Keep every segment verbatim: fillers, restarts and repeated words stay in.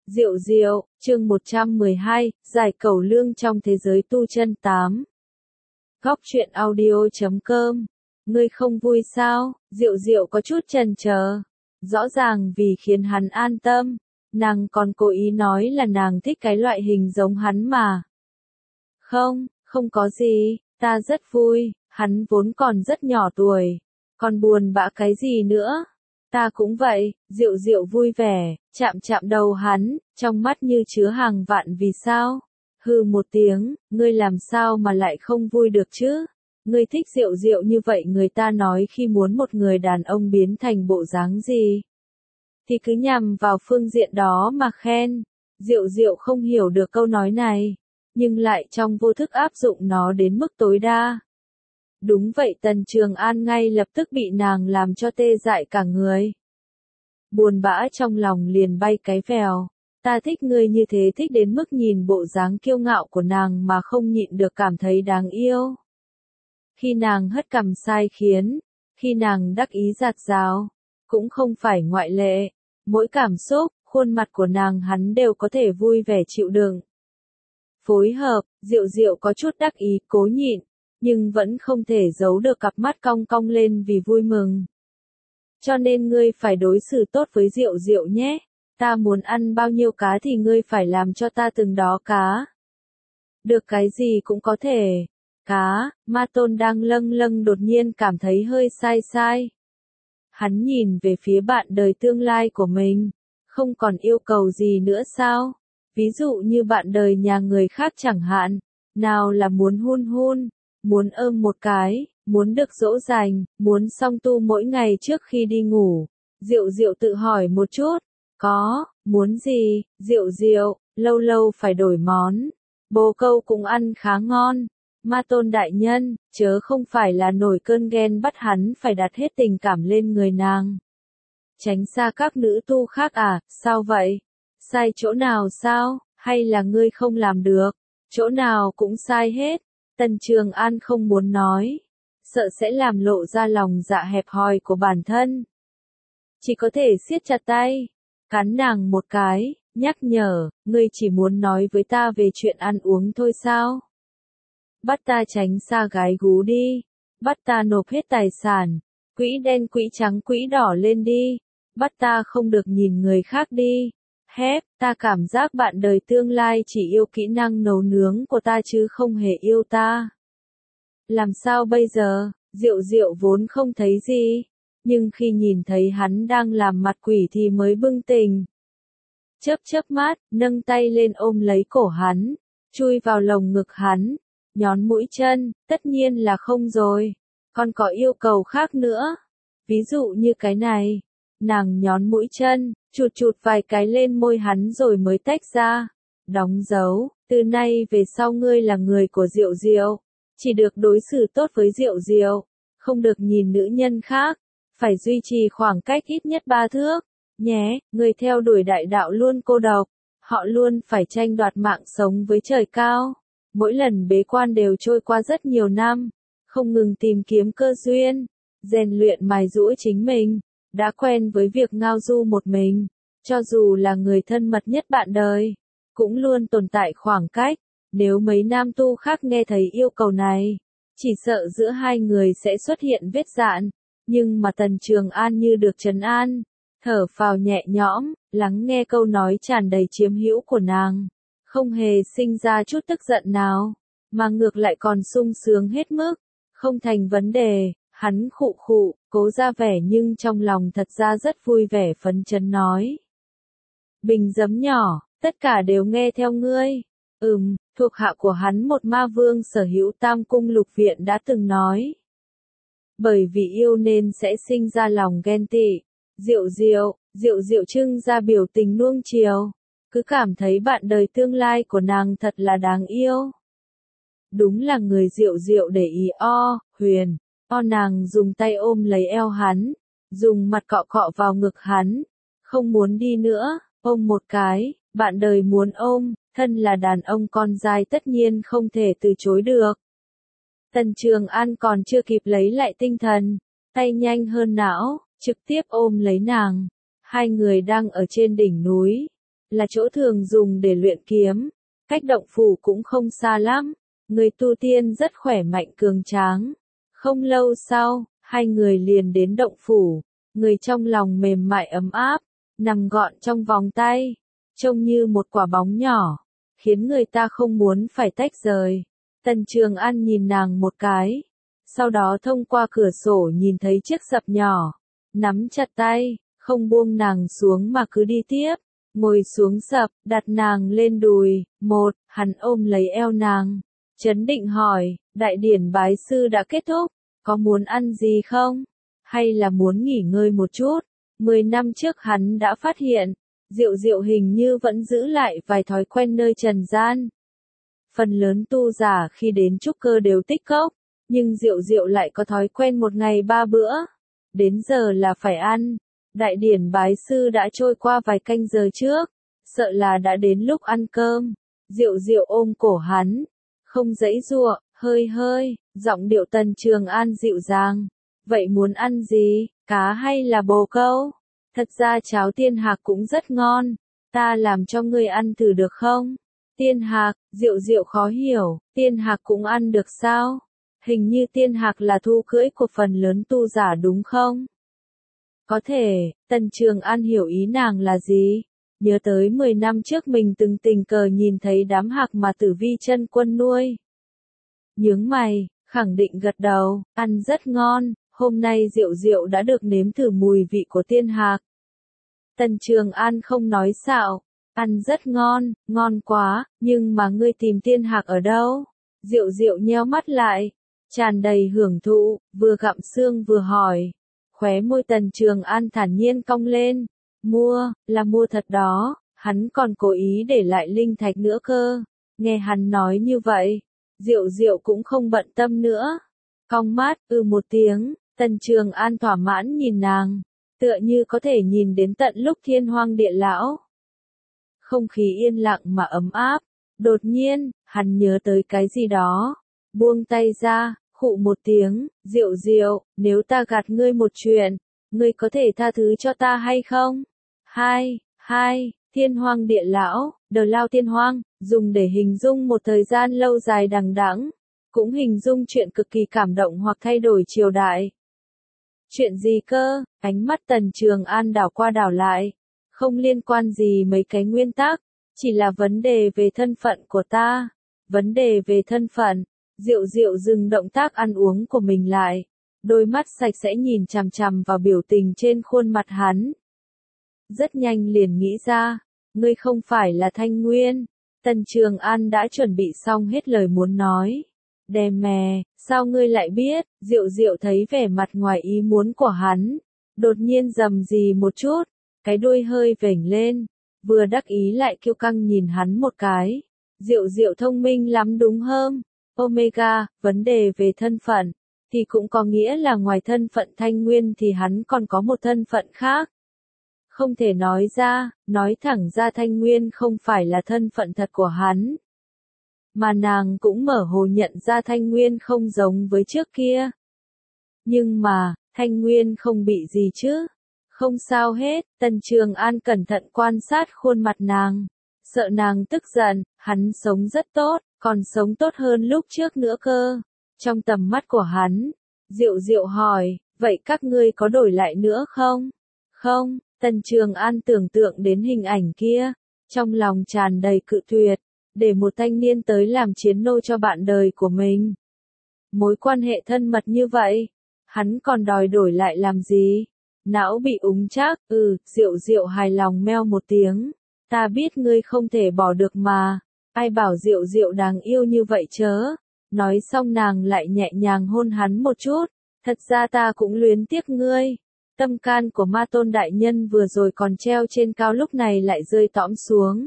Diệu diệu, chương một trăm mười hai, giải cẩu lương trong thế giới tu chân tám. Góc truyện audio chấm com. Ngươi không vui sao? Diệu diệu có chút chần chờ. Rõ ràng vì khiến hắn an tâm, nàng còn cố ý nói là nàng thích cái loại hình giống hắn mà. Không, không có gì, ta rất vui, hắn vốn còn rất nhỏ tuổi, còn buồn bã cái gì nữa. Ta cũng vậy, Diệu diệu vui vẻ, chạm chạm đầu hắn, trong mắt như chứa hàng vạn vì sao. Hừ một tiếng, ngươi làm sao mà lại không vui được chứ? Ngươi thích Diệu diệu như vậy, người ta nói khi muốn một người đàn ông biến thành bộ dáng gì thì cứ nhằm vào phương diện đó mà khen. Diệu diệu không hiểu được câu nói này, nhưng lại trong vô thức áp dụng nó đến mức tối đa. Đúng vậy, Tần Trường An ngay lập tức bị nàng làm cho tê dại cả người. Buồn bã trong lòng liền bay cái vèo. Ta thích ngươi như thế, thích đến mức nhìn bộ dáng kiêu ngạo của nàng mà không nhịn được cảm thấy đáng yêu. Khi nàng hất cằm sai khiến, khi nàng đắc ý giạt rào, cũng không phải ngoại lệ. Mỗi cảm xúc, khuôn mặt của nàng hắn đều có thể vui vẻ chịu đựng. Phối hợp, Diệu diệu có chút đắc ý, cố nhịn, nhưng vẫn không thể giấu được cặp mắt cong cong lên vì vui mừng. Cho nên ngươi phải đối xử tốt với Diệu diệu nhé. Ta muốn ăn bao nhiêu cá thì ngươi phải làm cho ta từng đó cá. Được, cái gì cũng có thể. Cá, Ma Tôn đang lâng lâng đột nhiên cảm thấy hơi sai sai. Hắn nhìn về phía bạn đời tương lai của mình. Không còn yêu cầu gì nữa sao? Ví dụ như bạn đời nhà người khác chẳng hạn. Nào là muốn hôn hôn, muốn ôm một cái, muốn được dỗ dành, muốn song tu mỗi ngày trước khi đi ngủ. Diệu diệu tự hỏi một chút. Có, muốn gì? Diệu diệu, lâu lâu phải đổi món. Bồ câu cũng ăn khá ngon. Ma Tôn đại nhân, chớ không phải là nổi cơn ghen bắt hắn phải đặt hết tình cảm lên người nàng. Tránh xa các nữ tu khác à, sao vậy? Sai chỗ nào sao? Hay là ngươi không làm được? Chỗ nào cũng sai hết. Tần Trường An không muốn nói, sợ sẽ làm lộ ra lòng dạ hẹp hòi của bản thân. Chỉ có thể siết chặt tay, cắn nàng một cái, nhắc nhở, ngươi chỉ muốn nói với ta về chuyện ăn uống thôi sao? Bắt ta tránh xa gái gú đi, bắt ta nộp hết tài sản, quỹ đen quỹ trắng quỹ đỏ lên đi, bắt ta không được nhìn người khác đi. Hép, ta cảm giác bạn đời tương lai chỉ yêu kỹ năng nấu nướng của ta chứ không hề yêu ta. Làm sao bây giờ? Diệu diệu vốn không thấy gì, nhưng khi nhìn thấy hắn đang làm mặt quỷ thì mới bừng tỉnh. Chớp chớp mắt, nâng tay lên ôm lấy cổ hắn, chui vào lồng ngực hắn, nhón mũi chân, tất nhiên là không rồi, còn có yêu cầu khác nữa. Ví dụ như cái này, nàng nhón mũi chân, chụt chụt vài cái lên môi hắn rồi mới tách ra. Đóng dấu, từ nay về sau ngươi là người của Diệu diệu, chỉ được đối xử tốt với Diệu diệu, không được nhìn nữ nhân khác, phải duy trì khoảng cách ít nhất ba thước. Nhé, người theo đuổi đại đạo luôn cô độc, họ luôn phải tranh đoạt mạng sống với trời cao. Mỗi lần bế quan đều trôi qua rất nhiều năm, không ngừng tìm kiếm cơ duyên, rèn luyện mài giũa chính mình, đã quen với việc ngao du một mình, cho dù là người thân mật nhất bạn đời, cũng luôn tồn tại khoảng cách. Nếu mấy nam tu khác nghe thấy yêu cầu này, chỉ sợ giữa hai người sẽ xuất hiện vết rạn, nhưng mà Tần Trường An như được trấn an, thở phào nhẹ nhõm, lắng nghe câu nói tràn đầy chiếm hữu của nàng, không hề sinh ra chút tức giận nào, mà ngược lại còn sung sướng hết mức. Không thành vấn đề, hắn khụ khụ, cố ra vẻ nhưng trong lòng thật ra rất vui vẻ phấn chấn nói. Bình giấm nhỏ, tất cả đều nghe theo ngươi. Ừm, thuộc hạ của hắn một ma vương sở hữu tam cung lục viện đã từng nói. Bởi vì yêu nên sẽ sinh ra lòng ghen tị. Diệu diệu, diệu diệu trưng ra biểu tình nuông chiều, cứ cảm thấy bạn đời tương lai của nàng thật là đáng yêu. Đúng là người Diệu diệu để ý o, huyền, o nàng dùng tay ôm lấy eo hắn, dùng mặt cọ cọ vào ngực hắn, không muốn đi nữa, ôm một cái, bạn đời muốn ôm, thân là đàn ông con trai tất nhiên không thể từ chối được. Tần Trường An còn chưa kịp lấy lại tinh thần, tay nhanh hơn não, trực tiếp ôm lấy nàng. Hai người đang ở trên đỉnh núi, là chỗ thường dùng để luyện kiếm, cách động phủ cũng không xa lắm, người tu tiên rất khỏe mạnh cường tráng. Không lâu sau, hai người liền đến động phủ, người trong lòng mềm mại ấm áp, nằm gọn trong vòng tay, trông như một quả bóng nhỏ, khiến người ta không muốn phải tách rời. Tần Trường An nhìn nàng một cái, sau đó thông qua cửa sổ nhìn thấy chiếc sập nhỏ, nắm chặt tay, không buông nàng xuống mà cứ đi tiếp, ngồi xuống sập, đặt nàng lên đùi, một, hắn ôm lấy eo nàng, chấn định hỏi, đại điển bái sư đã kết thúc, có muốn ăn gì không? Hay là muốn nghỉ ngơi một chút? Mười năm trước hắn đã phát hiện, Diệu Diệu hình như vẫn giữ lại vài thói quen nơi trần gian. Phần lớn tu giả khi đến trúc cơ đều tích cốc, nhưng Diệu Diệu lại có thói quen một ngày ba bữa. Đến giờ là phải ăn. Đại điển bái sư đã trôi qua vài canh giờ trước, sợ là đã đến lúc ăn cơm. Diệu Diệu ôm cổ hắn, không giãy giụa, hơi hơi, giọng điệu Tần Trường An dịu dàng. Vậy muốn ăn gì, cá hay là bồ câu? Thật ra cháo tiên hạc cũng rất ngon, ta làm cho ngươi ăn thử được không? Tiên hạc, Diệu Diệu khó hiểu, tiên hạc cũng ăn được sao? Hình như tiên hạc là thú cưỡi của phần lớn tu giả đúng không? Có thể, Tần Trường An hiểu ý nàng là gì? Nhớ tới mười năm trước mình từng tình cờ nhìn thấy đám hạc mà Tử Vi chân quân nuôi. Nhướng mày, khẳng định gật đầu, ăn rất ngon, hôm nay Diệu Diệu đã được nếm thử mùi vị của tiên hạc. Tần Trường An không nói xạo, ăn rất ngon, ngon quá, nhưng mà ngươi tìm tiên hạc ở đâu? Diệu Diệu nheo mắt lại, tràn đầy hưởng thụ, vừa gặm xương vừa hỏi. Khóe môi Tần Trường An thản nhiên cong lên, mua, là mua thật đó, hắn còn cố ý để lại linh thạch nữa cơ. Nghe hắn nói như vậy, Diệu Diệu cũng không bận tâm nữa. Cong mắt, ư một tiếng, Tần Trường An thỏa mãn nhìn nàng, tựa như có thể nhìn đến tận lúc thiên hoang địa lão. Không khí yên lặng mà ấm áp, đột nhiên, hắn nhớ tới cái gì đó, buông tay ra, khụ một tiếng, Diệu Diệu, nếu ta gạt ngươi một chuyện, ngươi có thể tha thứ cho ta hay không? Hai, hai, thiên hoang địa lão, đờ lao thiên hoang, dùng để hình dung một thời gian lâu dài đằng đẵng, cũng hình dung chuyện cực kỳ cảm động hoặc thay đổi triều đại. Chuyện gì cơ? Ánh mắt Tần Trường An đảo qua đảo lại, không liên quan gì mấy cái nguyên tắc, chỉ là vấn đề về thân phận của ta. Vấn đề về thân phận. Diệu Diệu dừng động tác ăn uống của mình lại, đôi mắt sạch sẽ nhìn chằm chằm vào biểu tình trên khuôn mặt hắn. Rất nhanh liền nghĩ ra, ngươi không phải là Thanh Nguyên. Tần Trường An đã chuẩn bị xong hết lời muốn nói. Đè mè, sao ngươi lại biết? Diệu Diệu thấy vẻ mặt ngoài ý muốn của hắn, đột nhiên rầm rì một chút, cái đuôi hơi vểnh lên, vừa đắc ý lại kiêu căng nhìn hắn một cái. Diệu Diệu thông minh lắm đúng không? Omega, vấn đề về thân phận, thì cũng có nghĩa là ngoài thân phận Thanh Nguyên thì hắn còn có một thân phận khác. Không thể nói ra, nói thẳng ra Thanh Nguyên không phải là thân phận thật của hắn. Mà nàng cũng mở hồ nhận ra Thanh Nguyên không giống với trước kia. Nhưng mà, Thanh Nguyên không bị gì chứ? Không sao hết, Tần Trường An cẩn thận quan sát khuôn mặt nàng. Sợ nàng tức giận, hắn sống rất tốt, còn sống tốt hơn lúc trước nữa cơ. Trong tầm mắt của hắn, Diệu Diệu hỏi, vậy các ngươi có đổi lại nữa không? Không, Tần Trường An tưởng tượng đến hình ảnh kia, trong lòng tràn đầy cự tuyệt, để một thanh niên tới làm chiến nô cho bạn đời của mình. Mối quan hệ thân mật như vậy, hắn còn đòi đổi lại làm gì? Não bị úng chắc, ừ, Diệu Diệu hài lòng meo một tiếng. Ta biết ngươi không thể bỏ được mà, ai bảo Diệu Diệu đáng yêu như vậy chớ. Nói xong nàng lại nhẹ nhàng hôn hắn một chút, thật ra ta cũng luyến tiếc ngươi. Tâm can của Ma Tôn đại nhân vừa rồi còn treo trên cao lúc này lại rơi tõm xuống.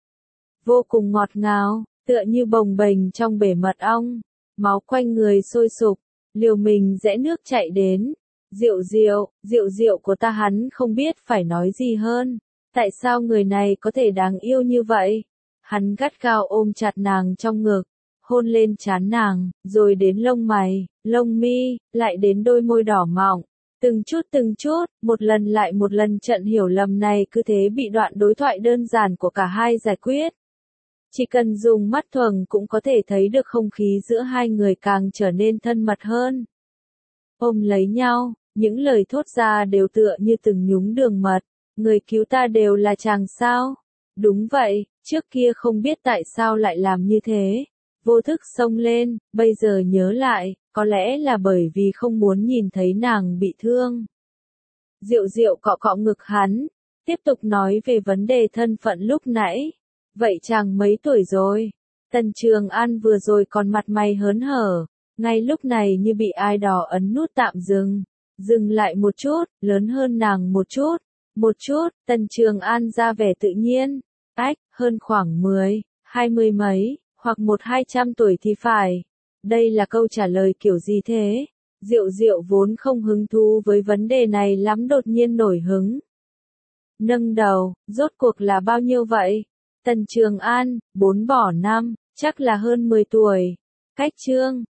Vô cùng ngọt ngào, tựa như bồng bềnh trong bể mật ong, máu quanh người sôi sục, liều mình rẽ nước chạy đến. Diệu Diệu, Diệu Diệu của ta, hắn không biết phải nói gì hơn. Tại sao người này có thể đáng yêu như vậy? Hắn gắt gao ôm chặt nàng trong ngực, hôn lên trán nàng, rồi đến lông mày, lông mi, lại đến đôi môi đỏ mọng. Từng chút từng chút, một lần lại một lần trận hiểu lầm này cứ thế bị đoạn đối thoại đơn giản của cả hai giải quyết. Chỉ cần dùng mắt thuần cũng có thể thấy được không khí giữa hai người càng trở nên thân mật hơn. Ôm lấy nhau, những lời thốt ra đều tựa như từng nhúng đường mật. Người cứu ta đều là chàng sao? Đúng vậy, trước kia không biết tại sao lại làm như thế. Vô thức xông lên, bây giờ nhớ lại, có lẽ là bởi vì không muốn nhìn thấy nàng bị thương. Diệu Diệu cọ cọ ngực hắn, tiếp tục nói về vấn đề thân phận lúc nãy. Vậy chàng mấy tuổi rồi? Tần Trường An vừa rồi còn mặt mày hớn hở, ngay lúc này như bị ai đó ấn nút tạm dừng. Dừng lại một chút, lớn hơn nàng một chút. Một chút, Tần Trường An ra vẻ tự nhiên. Ách, hơn khoảng mười, hai mươi mấy, hoặc một hai trăm tuổi thì phải. Đây là câu trả lời kiểu gì thế? Diệu Diệu vốn không hứng thú với vấn đề này lắm đột nhiên nổi hứng. Nâng đầu, rốt cuộc là bao nhiêu vậy? Tần Trường An, bốn bỏ năm, chắc là hơn mười tuổi. Cách chương